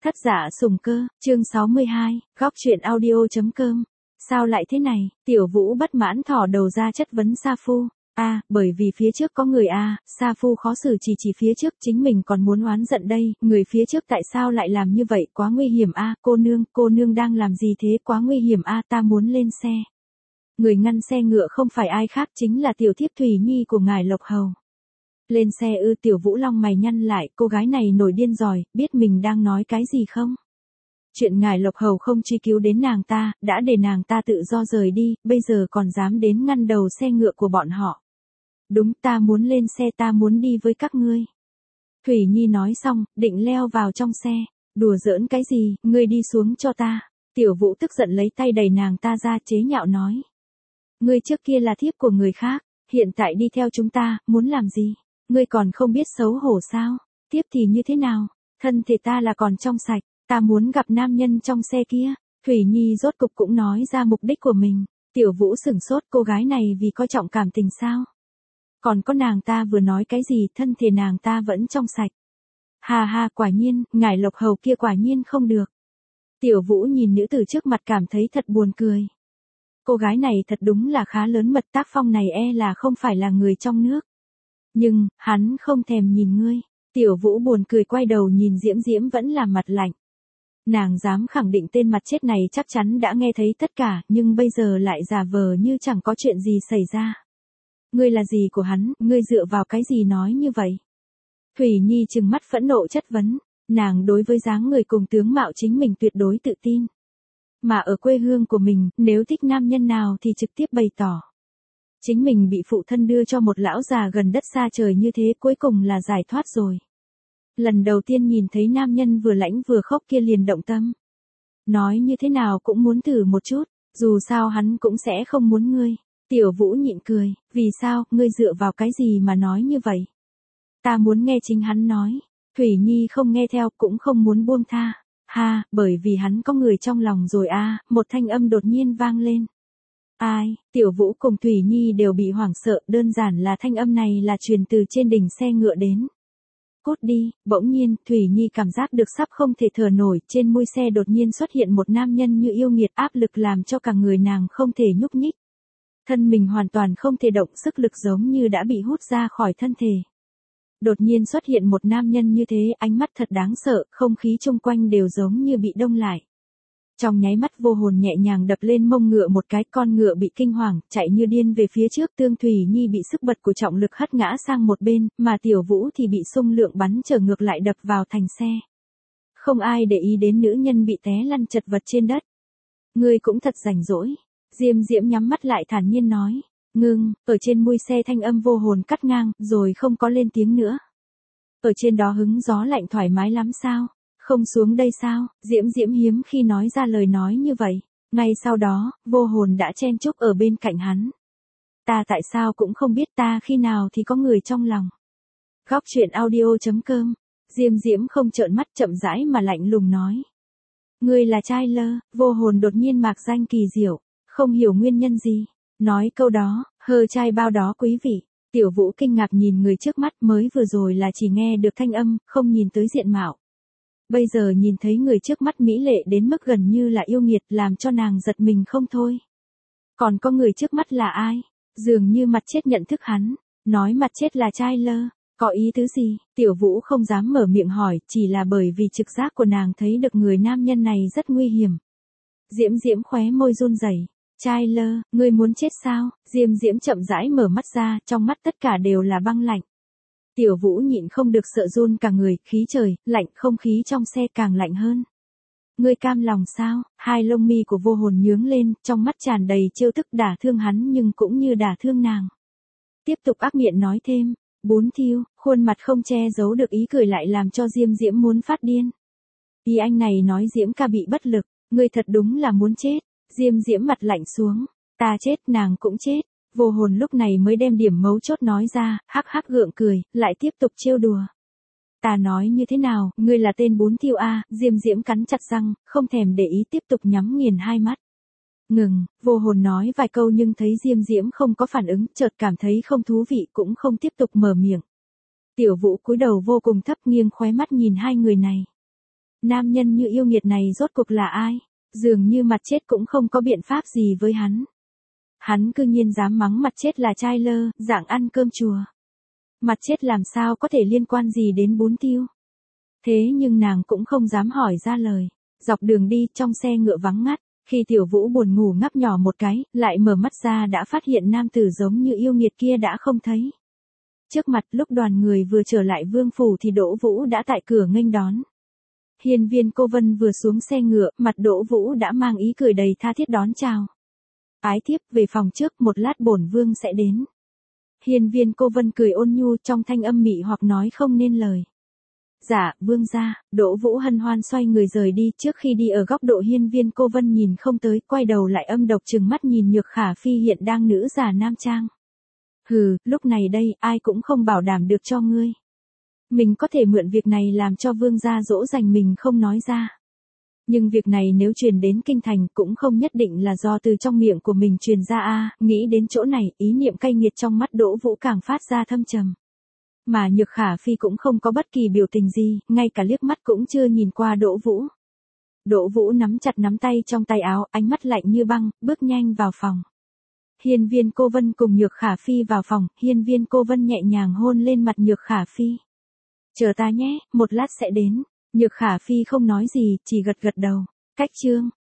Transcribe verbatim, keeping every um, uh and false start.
Thất giả sùng cơ, chương sáu mươi hai, góc truyện audio.com. Sao lại thế này? Tiểu Vũ bất mãn thỏ đầu ra chất vấn Sa Phu. A, à, bởi vì phía trước có người a, à, Sa Phu khó xử chỉ chỉ phía trước, chính mình còn muốn oán giận đây, người phía trước tại sao lại làm như vậy, quá nguy hiểm a, à, cô nương, cô nương đang làm gì thế, quá nguy hiểm a, à, ta muốn lên xe. Người ngăn xe ngựa không phải ai khác chính là tiểu thiếp Thủy Nhi của ngài Lộc Hầu. Lên xe ư? Tiểu Vũ long mày nhăn lại, cô gái này nổi điên rồi, biết mình đang nói cái gì không? Chuyện ngài Lộc Hầu không truy cứu đến nàng ta, đã để nàng ta tự do rời đi, bây giờ còn dám đến ngăn đầu xe ngựa của bọn họ. Đúng, ta muốn lên xe, ta muốn đi với các ngươi. Thủy Nhi nói xong, định leo vào trong xe. Đùa giỡn cái gì, ngươi đi xuống cho ta. Tiểu Vũ tức giận lấy tay đẩy nàng ta ra, chế nhạo nói. Ngươi trước kia là thiếp của người khác, hiện tại đi theo chúng ta, muốn làm gì? Ngươi còn không biết xấu hổ sao? Tiếp thì như thế nào? Thân thể ta là còn trong sạch, ta muốn gặp nam nhân trong xe kia. Thủy Nhi rốt cục cũng nói ra mục đích của mình. Tiểu Vũ sửng sốt, cô gái này vì coi trọng cảm tình sao? Còn có nàng ta vừa nói cái gì, thân thể nàng ta vẫn trong sạch. Hà hà, quả nhiên, ngài Lộc Hầu kia quả nhiên không được. Tiểu Vũ nhìn nữ tử trước mặt cảm thấy thật buồn cười. Cô gái này thật đúng là khá lớn mật, tác phong này e là không phải là người trong nước. Nhưng, hắn không thèm nhìn ngươi. Tiểu Vũ buồn cười quay đầu nhìn Diễm Diễm vẫn là mặt lạnh. Nàng dám khẳng định tên mặt chết này chắc chắn đã nghe thấy tất cả, nhưng bây giờ lại giả vờ như chẳng có chuyện gì xảy ra. Ngươi là gì của hắn, ngươi dựa vào cái gì nói như vậy? Thủy Nhi trừng mắt phẫn nộ chất vấn, nàng đối với dáng người cùng tướng mạo chính mình tuyệt đối tự tin. Mà ở quê hương của mình, nếu thích nam nhân nào thì trực tiếp bày tỏ. Chính mình bị phụ thân đưa cho một lão già gần đất xa trời như thế cuối cùng là giải thoát rồi. Lần đầu tiên nhìn thấy nam nhân vừa lãnh vừa khóc kia liền động tâm. Nói như thế nào cũng muốn thử một chút, dù sao hắn cũng sẽ không muốn ngươi. Tiểu Vũ nhịn cười, vì sao, ngươi dựa vào cái gì mà nói như vậy? Ta muốn nghe chính hắn nói. Thủy Nhi không nghe theo cũng không muốn buông tha. Ha, bởi vì hắn có người trong lòng rồi a, à, một thanh âm đột nhiên vang lên. Ai? Tiểu Vũ cùng Thủy Nhi đều bị hoảng sợ, đơn giản là thanh âm này là truyền từ trên đỉnh xe ngựa đến. Cút đi, bỗng nhiên, Thủy Nhi cảm giác được sắp không thể thở nổi, trên mui xe đột nhiên xuất hiện một nam nhân như yêu nghiệt, áp lực làm cho cả người nàng không thể nhúc nhích. Thân mình hoàn toàn không thể động, sức lực giống như đã bị hút ra khỏi thân thể. Đột nhiên xuất hiện một nam nhân như thế, ánh mắt thật đáng sợ, không khí chung quanh đều giống như bị đông lại. Trong nháy mắt Vô Hồn nhẹ nhàng đập lên mông ngựa một cái, con ngựa bị kinh hoàng, chạy như điên về phía trước, Tương Thủy Nhi bị sức bật của trọng lực hất ngã sang một bên, mà Tiểu Vũ thì bị xung lượng bắn trở ngược lại đập vào thành xe. Không ai để ý đến nữ nhân bị té lăn chật vật trên đất. Ngươi cũng thật rảnh rỗi. Diêm Diễm nhắm mắt lại thản nhiên nói. Ngưng, ở trên mui xe thanh âm Vô Hồn cắt ngang, rồi không có lên tiếng nữa. Ở trên đó hứng gió lạnh thoải mái lắm sao? Không xuống đây sao? Diễm Diễm hiếm khi nói ra lời nói như vậy. Ngay sau đó, Vô Hồn đã chen chúc ở bên cạnh hắn. Ta tại sao cũng không biết, ta khi nào thì có người trong lòng. Góc truyện audio.com. Diêm Diễm không trợn mắt, chậm rãi mà lạnh lùng nói. Ngươi là trai lơ. Vô Hồn đột nhiên mạc danh kỳ diệu, không hiểu nguyên nhân gì. Nói câu đó, hơ trai bao đó quý vị. Tiểu Vũ kinh ngạc nhìn người trước mắt, mới vừa rồi là chỉ nghe được thanh âm, không nhìn tới diện mạo. Bây giờ nhìn thấy người trước mắt mỹ lệ đến mức gần như là yêu nghiệt, làm cho nàng giật mình không thôi. Còn có người trước mắt là ai? Dường như mặt chết nhận thức hắn, nói mặt chết là trai lơ, có ý tứ gì? Tiểu Vũ không dám mở miệng hỏi, chỉ là bởi vì trực giác của nàng thấy được người nam nhân này rất nguy hiểm. Diễm Diễm khóe môi run rẩy. Trai lơ, ngươi muốn chết sao? Diêm Diễm chậm rãi mở mắt ra, trong mắt tất cả đều là băng lạnh. Tiểu Vũ nhịn không được sợ run cả người, khí trời, lạnh, không khí trong xe càng lạnh hơn. Ngươi cam lòng sao? Hai lông mi của Vô Hồn nhướng lên, trong mắt tràn đầy trêu tức, đả thương hắn nhưng cũng như đả thương nàng. Tiếp tục ác miệng nói thêm, bún thiêu, khuôn mặt không che giấu được ý cười lại làm cho Diêm Diễm muốn phát điên. Ý anh này nói Diễm ca bị bất lực, ngươi thật đúng là muốn chết. Diêm Diễm mặt lạnh xuống, ta chết nàng cũng chết. Vô Hồn lúc này mới đem điểm mấu chốt nói ra, hắc hắc gượng cười, lại tiếp tục trêu đùa. Ta nói như thế nào, ngươi là tên bún thiêu a? Diêm Diễm cắn chặt răng, không thèm để ý tiếp tục nhắm nghiền hai mắt. Ngừng, Vô Hồn nói vài câu nhưng thấy Diêm Diễm không có phản ứng, chợt cảm thấy không thú vị cũng không tiếp tục mở miệng. Tiểu Vũ cúi đầu vô cùng thấp, nghiêng khóe mắt nhìn hai người này. Nam nhân như yêu nghiệt này rốt cuộc là ai? Dường như mặt chết cũng không có biện pháp gì với hắn. Hắn cư nhiên dám mắng mặt chết là trai lơ, dạng ăn cơm chùa. Mặt chết làm sao có thể liên quan gì đến bún tiêu. Thế nhưng nàng cũng không dám hỏi ra lời. Dọc đường đi trong xe ngựa vắng ngắt, khi Tiểu Vũ buồn ngủ ngáp nhỏ một cái, lại mở mắt ra đã phát hiện nam tử giống như yêu nghiệt kia đã không thấy. Trước mặt lúc đoàn người vừa trở lại vương phủ thì Đỗ Vũ đã tại cửa nghênh đón. Hiên Viên Cô Vân vừa xuống xe ngựa, mặt Đỗ Vũ đã mang ý cười đầy tha thiết đón chào. Ái thiếp về phòng trước, một lát bổn vương sẽ đến. Hiên Viên Cô Vân cười ôn nhu trong thanh âm mị hoặc nói không nên lời. Dạ, vương gia. Đỗ Vũ hân hoan xoay người rời đi, trước khi đi ở góc độ Hiên Viên Cô Vân nhìn không tới, quay đầu lại âm độc trừng mắt nhìn Nhược Khả Phi hiện đang nữ giả nam trang. Hừ, lúc này đây, ai cũng không bảo đảm được cho ngươi. Mình có thể mượn việc này làm cho vương gia dỗ dành mình không nói ra. Nhưng việc này nếu truyền đến kinh thành cũng không nhất định là do từ trong miệng của mình truyền ra a. À, nghĩ đến chỗ này, ý niệm cay nghiệt trong mắt Đỗ Vũ càng phát ra thâm trầm. Mà Nhược Khả Phi cũng không có bất kỳ biểu tình gì, ngay cả liếc mắt cũng chưa nhìn qua Đỗ Vũ. Đỗ Vũ nắm chặt nắm tay trong tay áo, ánh mắt lạnh như băng, bước nhanh vào phòng. Hiên Viên Cô Vân cùng Nhược Khả Phi vào phòng, Hiên Viên Cô Vân nhẹ nhàng hôn lên mặt Nhược Khả Phi. Chờ ta nhé, một lát sẽ đến. Nhược Khả Phi không nói gì, chỉ gật gật đầu. Cách chương